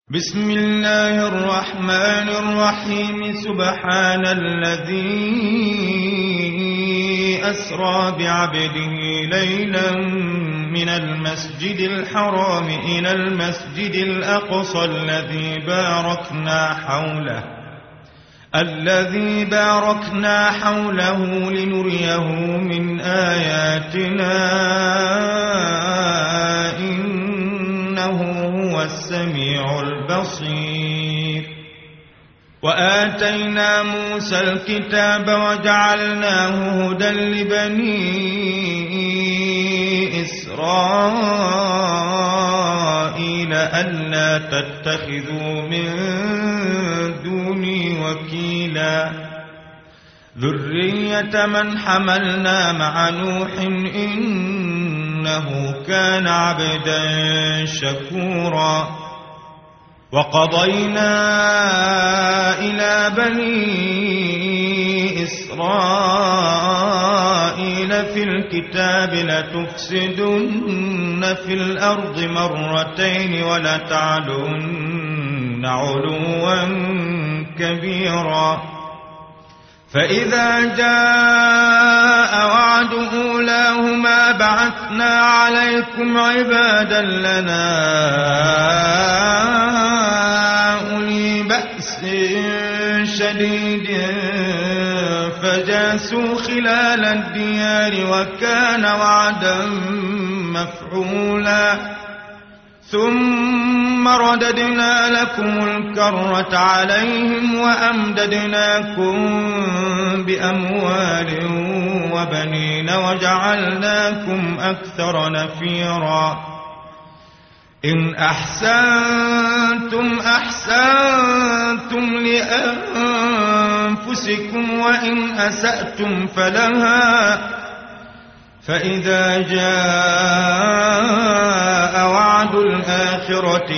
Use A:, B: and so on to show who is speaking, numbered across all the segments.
A: بسم الله الرحمن الرحيم. سبحان الذي أسرى بعبده ليلا من المسجد الحرام إلى المسجد الأقصى الذي باركنا حوله لنريه من آياتنا إنه هو السميع البصير. وآتينا موسى الكتاب وجعلناه هدى لبني إسرائيل ألا تتخذوا من دوني وكيلا ذرية من حملنا مع نوح إنه كان عبدا شكورا. وقضينا إلى بني إسرائيل في الكتاب لتفسدن في الأرض مرتين ولتعلن علوا كبيرا. فإذا جاء وعد أولاهما بعثنا عليكم عبادا لنا أولي بأس شديد فجاسوا خلال الديار وكان وعدا مفعولا. ثم رددنا لكم الكرة عليهم وأمددناكم بأموال وبنين وجعلناكم أكثر نفيرا. إن أحسنتم أحسنتم لأنفسكم وإن أسأتم فلها. فإذا جاء وعد الآخرة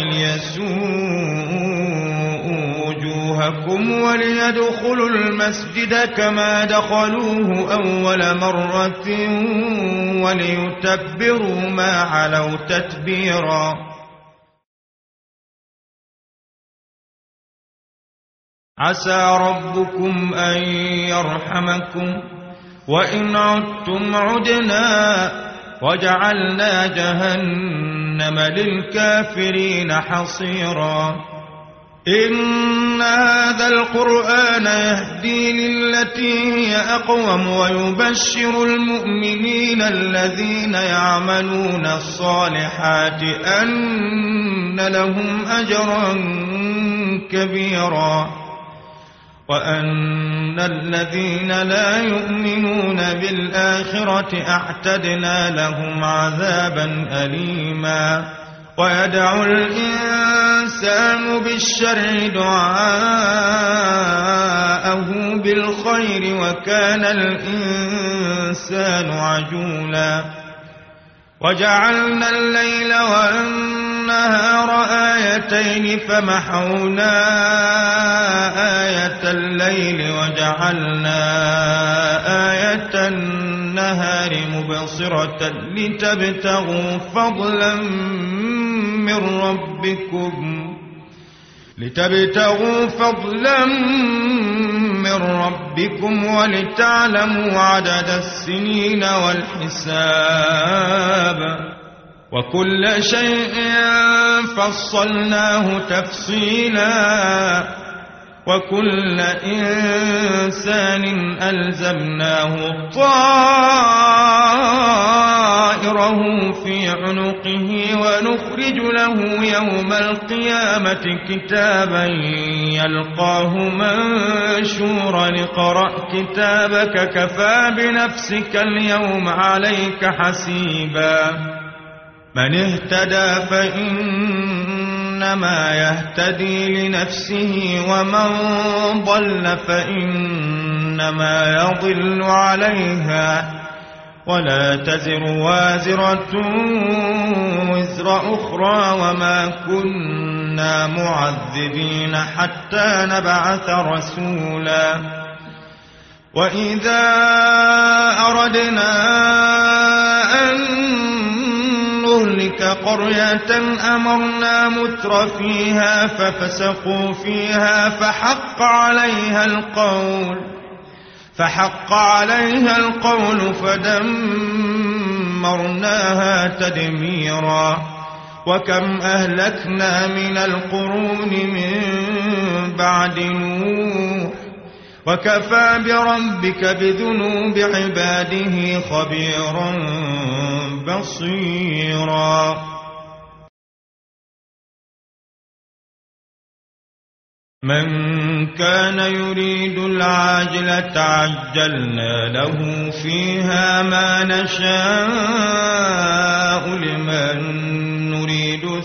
A: ليسوءوا وجوهكم وليدخلوا المسجد كما دخلوه أول مرة وليتبروا ما علوا تتبيرا. عسى ربكم أن يرحمكم وإن عدتم عدنا وجعلنا جهنم للكافرين حصيرا. إن هذا القرآن يهدي للتي هي أقوم ويبشر المؤمنين الذين يعملون الصالحات أن لهم أجرا كبيرا وأن الذين لا يؤمنون بالآخرة أعتدنا لهم عذابا أليما. ويدعو الإنسان بالشر دعاءه بالخير وكان الإنسان عجولا. وجعلنا الليل والنهار آيتين فمحونا آية الليل وجعلنا آية النهار مبصرة لتبتغوا فضلا من ربكم ولتعلموا عدد السنين والحساب وكل شيء فصلناه تفصيلا. وكل إنسان ألزمناه طائره في عنقه ونخرج له يوم القيامة كتابا يلقاه منشورا. اقرأ كتابك كفى بنفسك اليوم عليك حسيبا. من اهتدى فإنما يهتدي لنفسه ومن ضل فإنما يضل عليها ولا تزر وازرة وزر أخرى وما كنا معذبين حتى نبعث رسولا. وإذا أردنا أن نهلك قرية أمرنا متر فيها ففسقوا فيها فحق عليها القول فدمرناها تدميرا. وكم أهلكنا من القرون من بعد نوح وكفى بربك بذنوب عباده خبيرا بصيرا. من كان يريد العاجلة عجلنا له فيها ما نشاء لمن نريد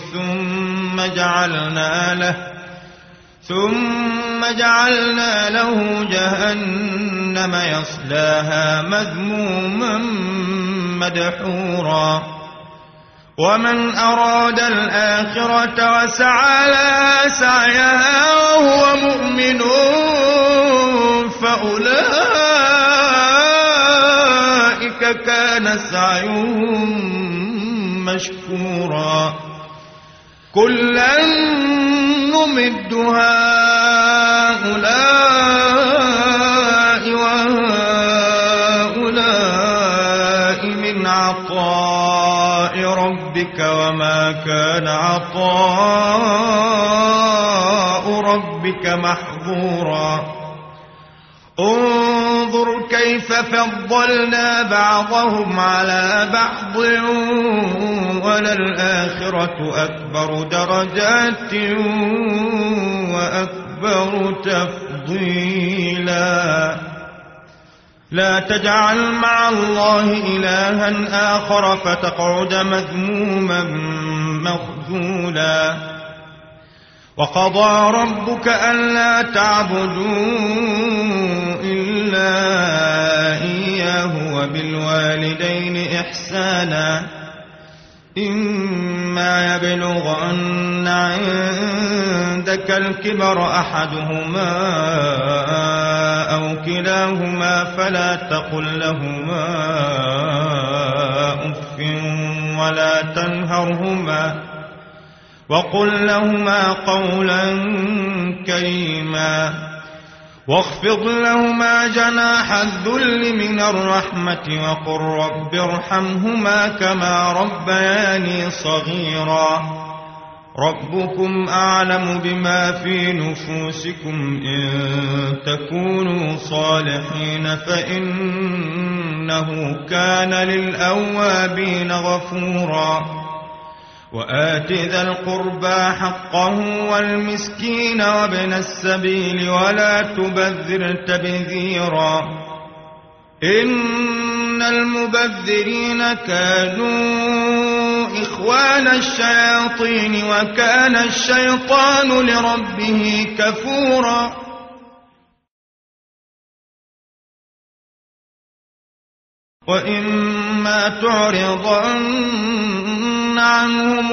A: ثم جعلنا له جهنم يصلاها مذموما مدحورا. ومن أراد الآخرة وسعى لها سعيها وهو مؤمن فأولئك كان سعيهم مشكورا. كلا نمد هؤلاء وهؤلاء من عطاء ربك وما كان عطاء ربك محظورا. انظر كيف فضلنا بعضهم على بعض وللآخرة أكبر درجات وأكبر تفضيلا. لا تجعل مع الله إلها آخر فتقعد مذموما مخذولا. وقضى ربك ألا تعبدوا إلا إياه وبالوالدين إحسانا. إما يبلغن عندك الكبر أحدهما أو كلاهما فلا تقل لهما أف ولا تنهرهما وقل لهما قولا كريما. واخفض لهما جناح الذل من الرحمة وقل رب ارحمهما كما ربياني صغيرا. ربكم أعلم بما في نفوسكم إن تكونوا صالحين فإنه كان للأوابين غفورا. وآت ذا القربى حقه والمسكين وابن السبيل ولا تبذر تبذيرا. إن المبذرين كانوا إخوان الشياطين وكان الشيطان لربه كفورا. وإما تعرضن عنهم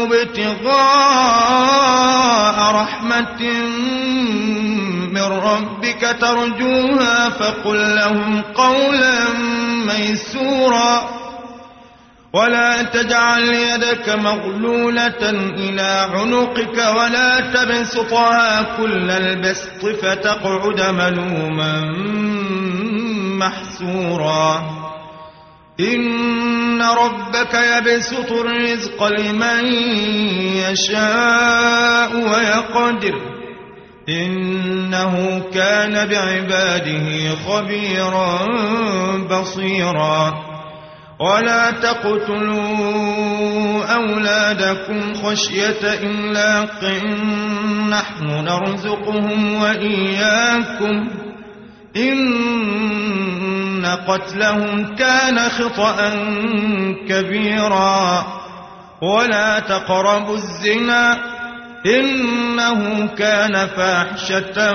A: ابتغاء رحمة من ربك ترجوها فقل لهم قولا ميسورا. ولا تجعل يدك مغلولة إلى عنقك ولا تبسطها كل البسط فتقعد ملوما محسورا. إن ربك يبسط الرزق لمن يشاء ويقدر إنه كان بعباده خبيرا بصيرا. ولا تقتلوا أولادكم خشية إملاق نحن نرزقهم وإياكم إن قتلهم كان خطأ كبيرا. ولا تقربوا الزنا إنه كان فاحشة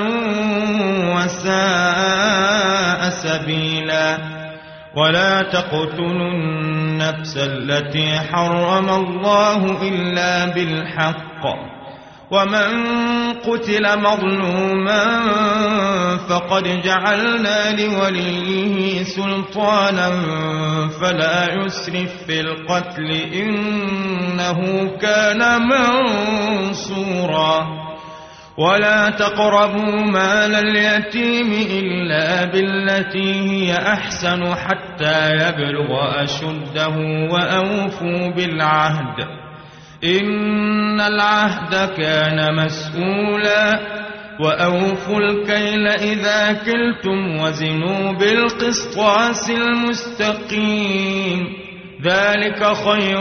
A: وساء سبيلا. ولا تقتلوا النفس التي حرم الله إلا بالحق ومن قتل مظلوما فقد جعلنا لوليه سلطانا فلا يسرف في القتل إنه كان منصورا ولا تقربوا مال اليتيم إلا بالتي هي أحسن حتى يبلغ أشده وأوفوا بالعهد إن العهد كان مسؤولا وأوفوا الكيل إذا كلتم وزنوا بالقسطاس المستقيم ذلك خير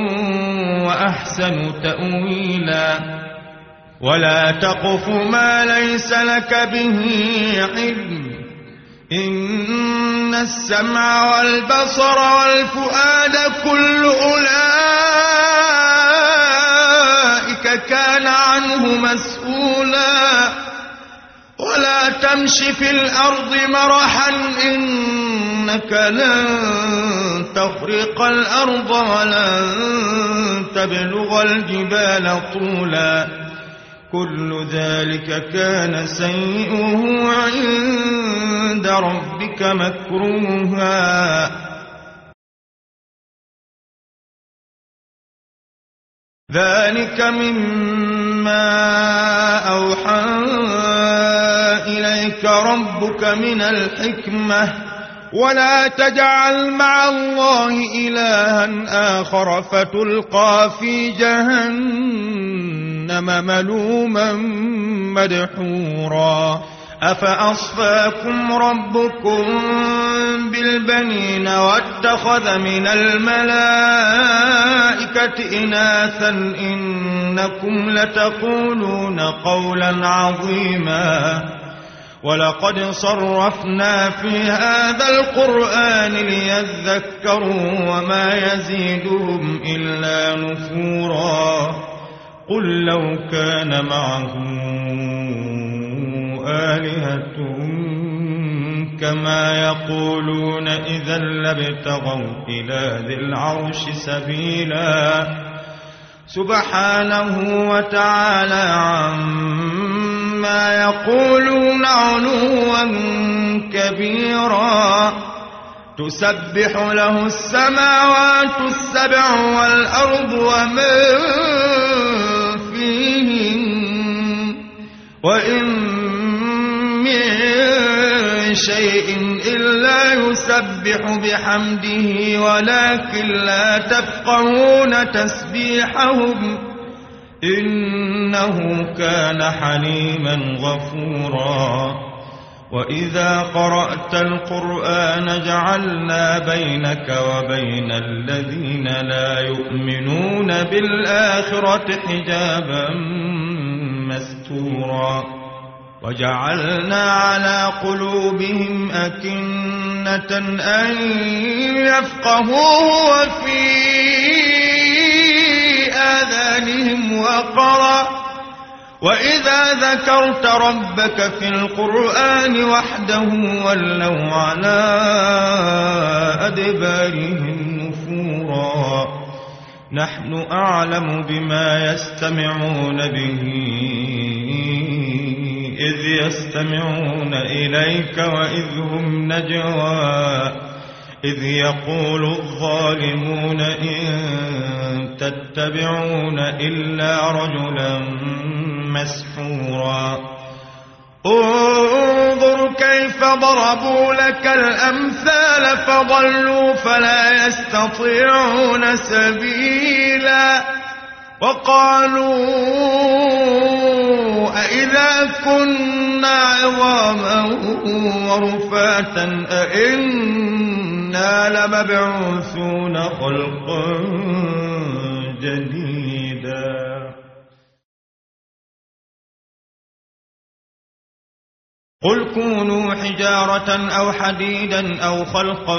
A: وأحسن تأويلا ولا تقف ما ليس لك به علم إن السمع والبصر والفؤاد كل أولئك كان عنه مسؤولا ولا تمش في الأرض مرحا إنك لن تخرق الأرض ولن تبلغ الجبال طولا كل ذلك كان سيئه عند ربك مكروها ذلك مما أوحى إليك ربك من الحكمة ولا تجعل مع الله إلها آخر فتلقى في جهنم ملوما مدحورا أفأصفاكم ربكم بالبنين واتخذ من الملائكة إناثا إنكم لتقولون قولا عظيما ولقد صرفنا في هذا القرآن ليذكروا وما يزيدهم إلا نفورا قل لو كان معه آلهة كما يقولون إذا لابتغوا إلى ذي العرش سبيلا سبحانه وتعالى عما يقولون علوا كبيرا تسبح له السماوات السبع والأرض ومن فيهن وإن من شيء إلا يسبح بحمده ولكن لا تفقهون تسبيحهم إنه كان حليما غفورا وإذا قرأت القرآن جعلنا بينك وبين الذين لا يؤمنون بالآخرة حجابا مستورا وجعلنا على قلوبهم أكنة أن يفقهوه وفي آذانهم وقرا وإذا ذكرت ربك في القرآن وحده ولوا على أدبارهم نفورا نحن أعلم بما يستمعون به إذ يستمعون إليك وإذ هم نجوى إذ يقول الظالمون إن تتبعون إلا رجلا مسحورا انظر كيف ضربوا لك الأمثال فضلوا فلا يستطيعون سبيلا وقالوا أإذا كنا عظاما ورفاتا أإنا لمبعوثون خلقا جديدا قل كونوا حجارة أو حديدا أو خلقا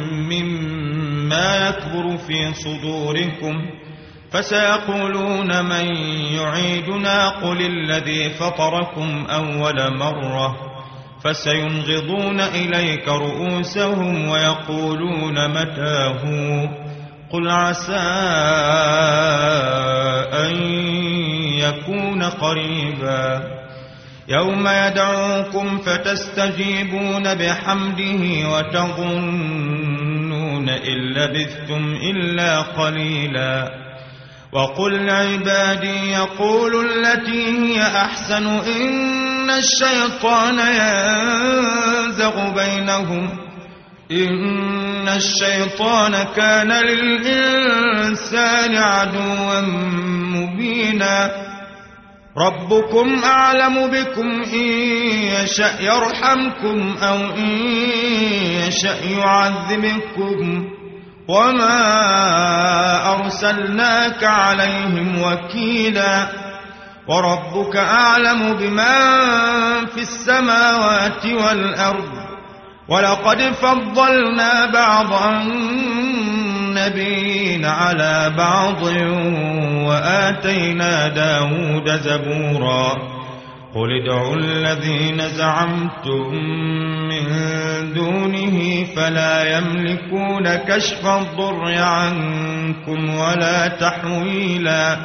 A: مما يكبر في صدوركم فسيقولون من يعيدنا قل الذي فطركم أول مرة فسينغضون إليك رؤوسهم ويقولون متى هو قل عسى أن يكون قريبا يوم يدعوكم فتستجيبون بحمده وتظنون إن لبثتم إلا قليلا وقل لعبادي يقولوا التي هي أحسن إن الشيطان ينزغ بينهم إن الشيطان كان للإنسان عدوا مبينا ربكم أعلم بكم إن يشأ يرحمكم أو إن يشأ يعذبكم وما أرسلناك عليهم وكيلا وربك أعلم بمن في السماوات والأرض ولقد فضلنا بعض النبيين على بعض وآتينا داود زبورا قل ادعوا الذين زعمتم من دونه فلا يملكون كشف الضر عنكم ولا تحويلا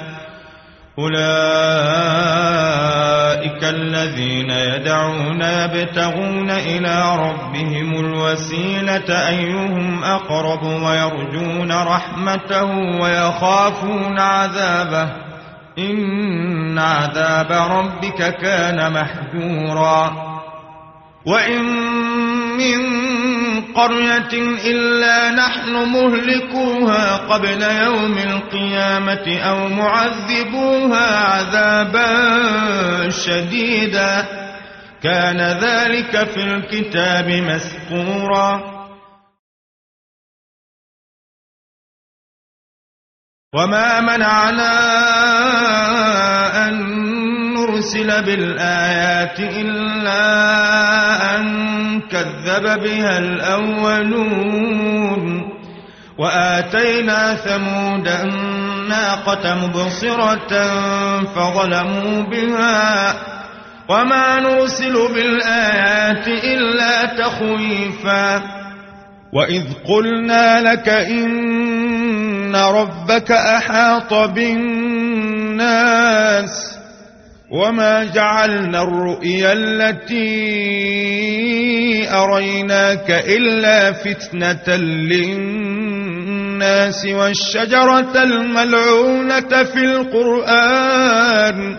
A: أولئك الذين يدعون يبتغون إلى ربهم الوسيلة أيهم أقرب ويرجون رحمته ويخافون عذابه إن عذاب ربك كان محذورا وإن من قرية إلا نحن مهلكوها قبل يوم القيامة أو معذبوها عذابا شديدا كان ذلك في الكتاب مسطورا وما منعنا أن نرسل بالآيات إلا أن كذب بها الأولون وآتينا ثمود الناقة مبصرة فظلموا بها وما نرسل بالآيات إلا تخويفا وإذ قلنا لك إن ربك أحاط بالناس وما جعلنا الرؤيا التي أريناك إلا فتنة للناس والشجرة الملعونة في القرآن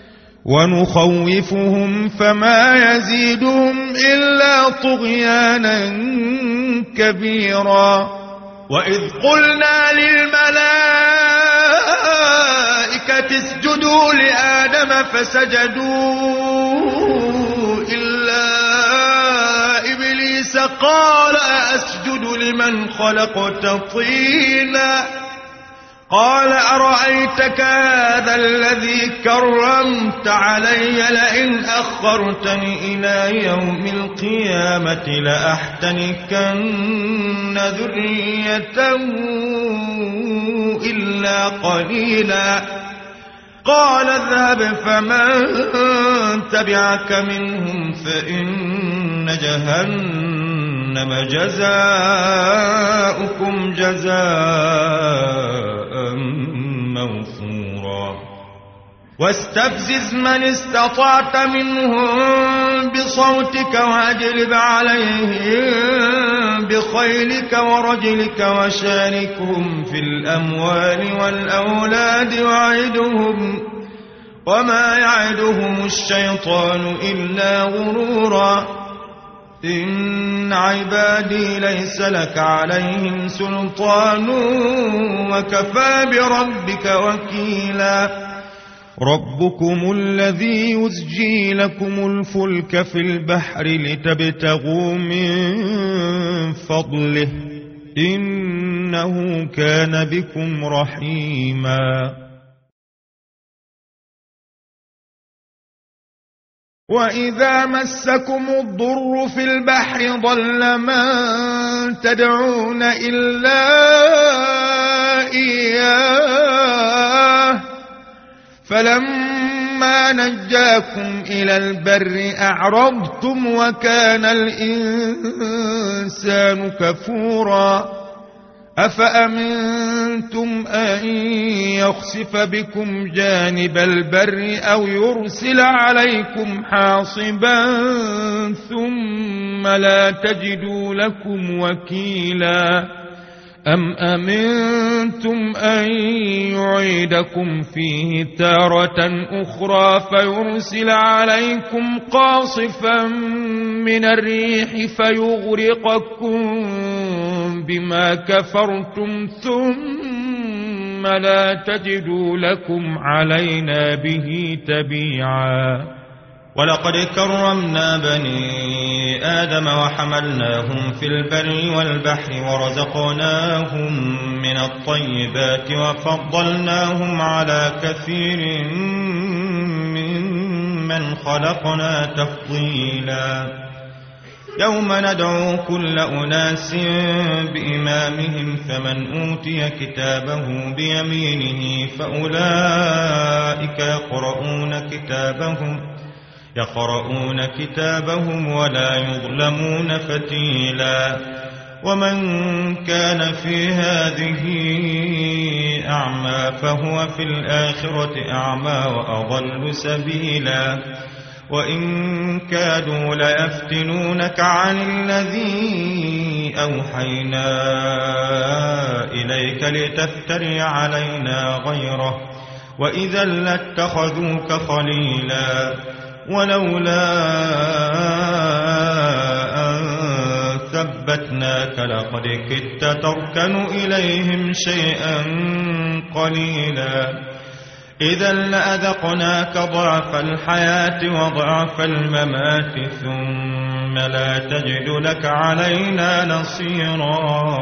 A: ونخوفهم فما يزيدهم إلا طغيانا كبيرا وإذ قلنا للملائكة اسجدوا لآدم فسجدوا إلا إبليس قال أسجد لمن خلقت طينا قال أرأيتك هذا الذي كرمت علي لئن أخرتني إلى يوم القيامة لأحتنكن ذريته إلا قليلا قال اذهب فمن تبعك منهم فإن جهنم جزاؤكم جزاء موفورا واستفزز من استطعت منهم بصوتك واجلب عليهم بخيلك ورجلك وشاركهم في الأموال والأولاد وعدهم وما يعدهم الشيطان إلا غرورا إن عبادي ليس لك عليهم سلطان وكفى بربك وكيلا ربكم الذي يزجي لكم الفلك في البحر لتبتغوا من فضله إنه كان بكم رحيما وإذا مسكم الضر في البحر ضل من تدعون إلا إياه فلما نجاكم إلى البر أعرضتم وكان الإنسان كفورا أفأمنتم أن يخسف بكم جانب البر أو يرسل عليكم حاصبا ثم لا تجدوا لكم وكيلا أم أمنتم أن يعيدكم فيه تارة أخرى فيرسل عليكم قاصفا من الريح فيغرقكم بما كفرتم ثم لا تجدوا لكم علينا به تبيعا
B: ولقد كرمنا بني آدم وحملناهم في البر والبحر ورزقناهم من الطيبات وفضلناهم على كثير ممن خلقنا تفضيلا يوم ندعو كل أناس بإمامهم فمن أوتي كتابه بيمينه فأولئك يقرؤون كتابهم ولا يظلمون فتيلا ومن كان في هذه أعمى فهو في الآخرة أعمى وأضل سبيلا وإن كادوا ليفتنونك عن الذي أوحينا إليك لتفتري علينا غيره وإذا لاتخذوك خليلا ولولا أن ثبتناك لقد كدت تركن إليهم شيئا قليلا إذا لأذقناك ضعف الحياة وضعف الممات ثم لا تجد لك علينا نصيرا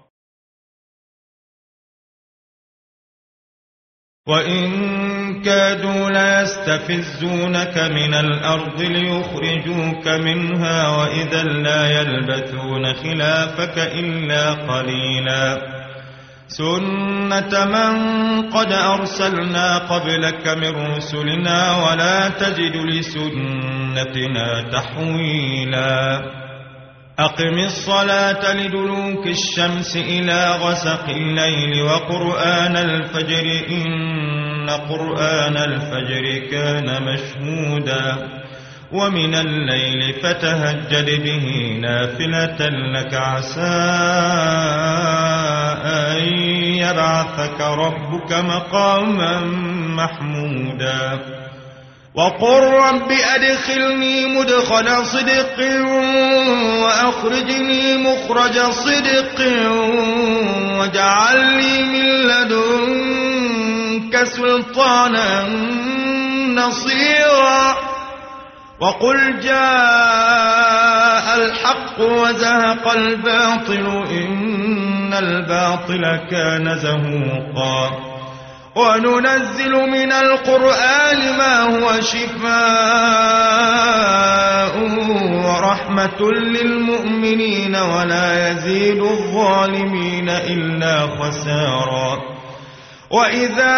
B: وإن كادوا ليستفزونك من الأرض ليخرجوك منها وإذا لا يلبثون خلافك إلا قليلا سنة من قد أرسلنا قبلك من رسلنا ولا تجد لسنتنا تحويلا أقم الصلاة لدلوك الشمس إلى غسق الليل وقرآن الفجر إن قرآن الفجر كان مشهودا ومن الليل فتهجد به نافلة لك عسى أن يبعثك ربك مقاما محمودا وقل رب أدخلني مدخل صدق وأخرجني مخرج صدق واجعل لي من لدنك سلطانا نصيرا وقل جاء الحق وزهق الباطل إن الباطل كان زهوقا وننزل من القرآن ما هو شفاء ورحمة للمؤمنين ولا يزيد الظالمين إلا خسارا وإذا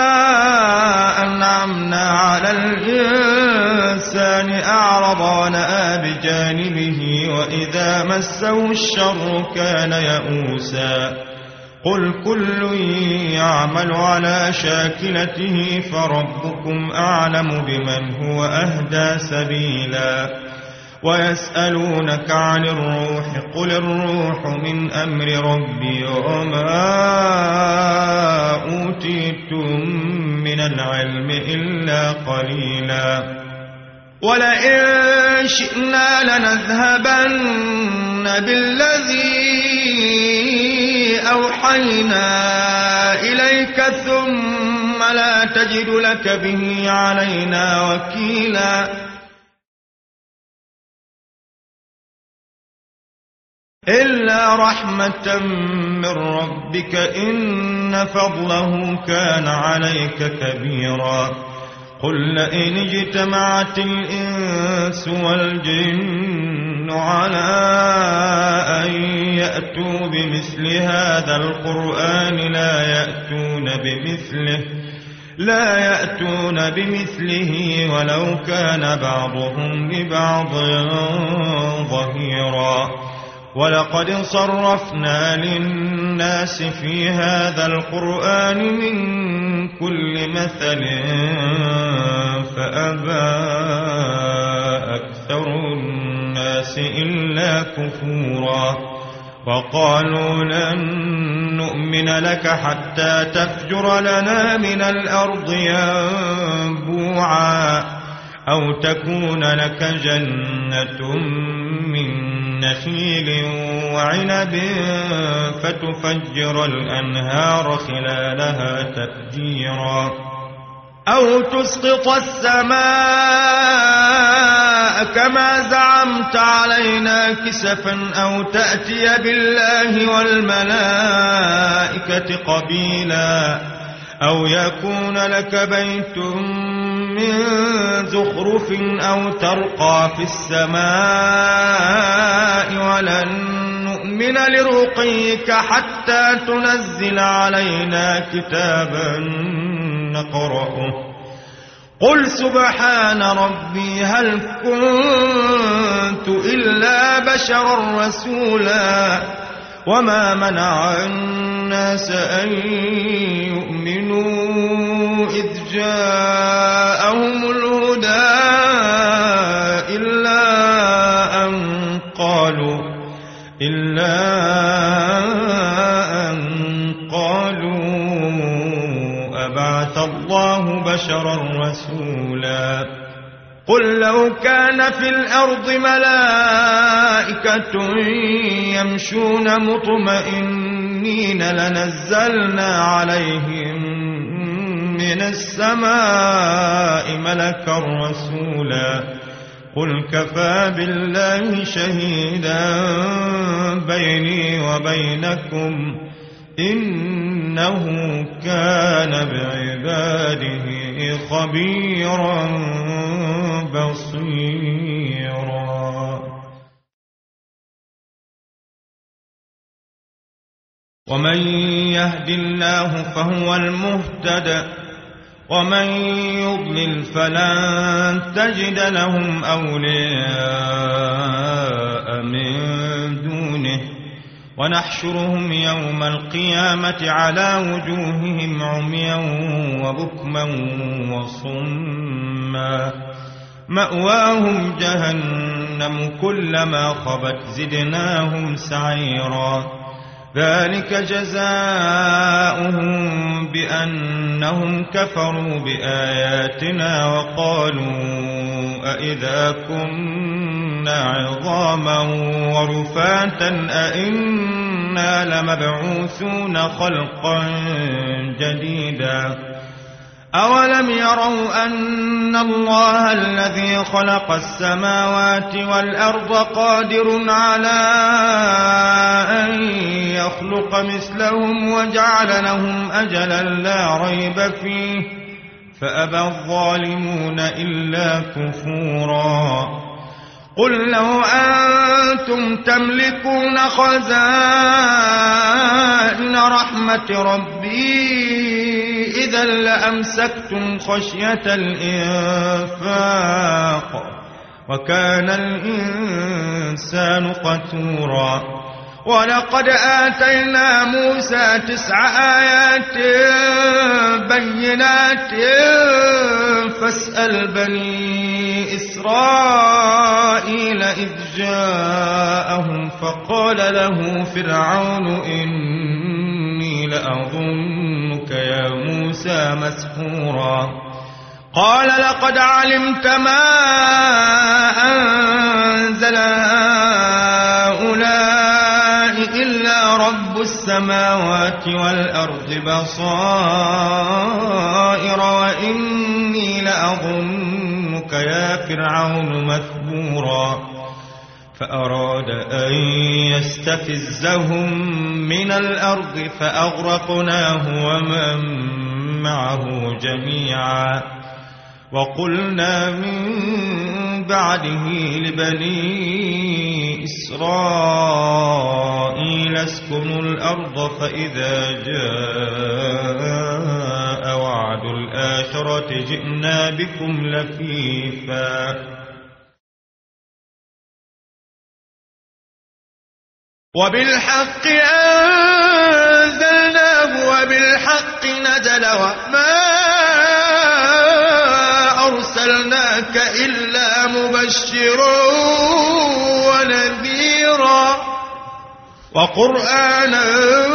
B: أنعمنا على الإنسان أعرض ونأى بجانبه وإذا مسه الشر كان يئوسا قل كل يعمل على شاكلته فربكم أعلم بمن هو أهدى سبيلا ويسألونك عن الروح قل الروح من أمر ربي وما أوتيتم من العلم إلا قليلا ولئن شئنا لنذهبن بالذي أوحينا إليك ثم لا تجد لك به علينا وكيلا إلا رحمة من ربك إن فضله كان عليك كبيرا قل لئن اجتمعت الإنس والجن على أن يأتوا بمثل هذا القرآن لا يأتون بمثله ولو كان بعضهم لبعض ظهيرا ولقد صرفنا للناس في هذا القرآن من كل مثل فأبى أكثر الناس إلا كفورا وقالوا لن نؤمن لك حتى تفجر لنا من الأرض ينبوعا أو تكون لك جنة من نخيل وعنب فتفجر الأنهار خلالها تفجيرا أو تسقط السماء كما زعمت علينا كسفا أو تأتي بالله والملائكة قبيلا أو يكون لك بيت من زخرف أو ترقى في السماء ولن نؤمن لرقيك حتى تنزل علينا كتابا نقرأه قل سبحان ربي هل كنت إلا بشرا رسولا وما منع الناس أن يؤمنوا إذ جاءهم الهدى إلا أن قالوا أبعث الله بشرا رسولا قل لو كان في الأرض ملائكة يمشون مطمئنين لنزلنا عليهم من السماء ملكا رسولا قل كفى بالله شهيدا بيني وبينكم إنه كان بعباده خبيرا بصيرا ومن يهد الله فهو المهتد ومن يضلل فلن تجد لهم أولياء من دونه ونحشرهم يوم القيامة على وجوههم عميا وبكما وصما مأواهم جهنم كلما خبت زدناهم سعيرا ذلك جزاؤهم بأنهم كفروا بآياتنا وقالوا أئذا كنا عظاما ورفاتا أئنا لمبعوثون خلقا جديدا أولم يروا أن الله الذي خلق السماوات والأرض قادر على أن يخلق مثلهم وجعل لهم أجلا لا ريب فيه فأبى الظالمون إلا كفورا قل لو أنتم تملكون خزائن رحمة ربي إذا لأمسكتم خشية الإنفاق وكان الإنسان قتورا ولقد آتينا موسى 9 آيات بينات فاسأل بني إسرائيل إذ جاءهم فقال له فرعون إني لأظنك يا موسى مسحورا قال لقد علمت ما أنزل هؤلاء إلا رب السماوات والأرض بصائر وإني لأظنك يا فرعون مثبورا فأراد أن يستفزهم من الأرض فأغرقناه ومن معه جميعا وقلنا من بعده لبني إسرائيل اسكنوا الأرض فإذا جاء وعد الآخرة جئنا بكم لفيفا وبالحق أنزلناه وبالحق نزل وما أرسلناك إلا مبشرا ونذيرا وقرآنا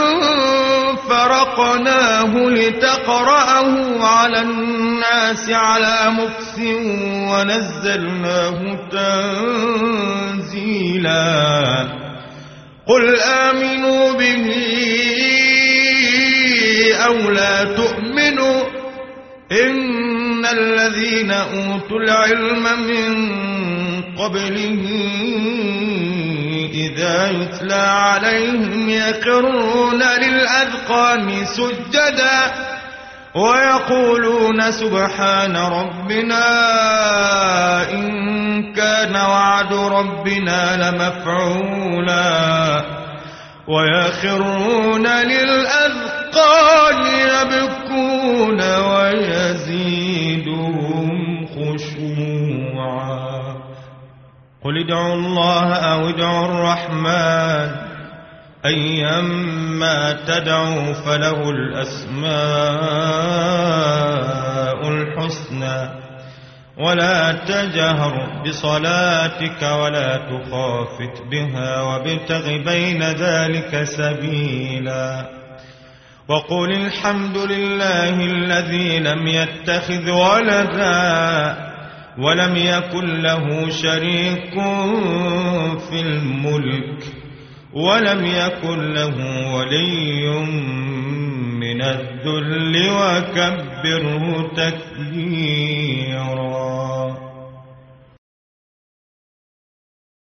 B: فرقناه لتقرأه على الناس على مكث ونزلناه تنزيلا قل آمنوا به أو لا تؤمنوا إن الذين أوتوا العلم من قبله إذا يتلى عليهم يخرون للأذقان سجدا ويقولون سبحان ربنا إن كان وعد ربنا لمفعولا ويخرون للأذقان يبكون ويزيدهم خشوعا قل ادعوا الله أو ادعوا الرحمن أيما تدعوا فله الأسماء الحسنى ولا تجهر بصلاتك ولا تخافت بها وابتغ بين ذلك سبيلا وقل الحمد لله الذي لم يتخذ ولدا ولم يكن له شريك في الملك ولم يكن له ولي من الذل وكبره تكبيرا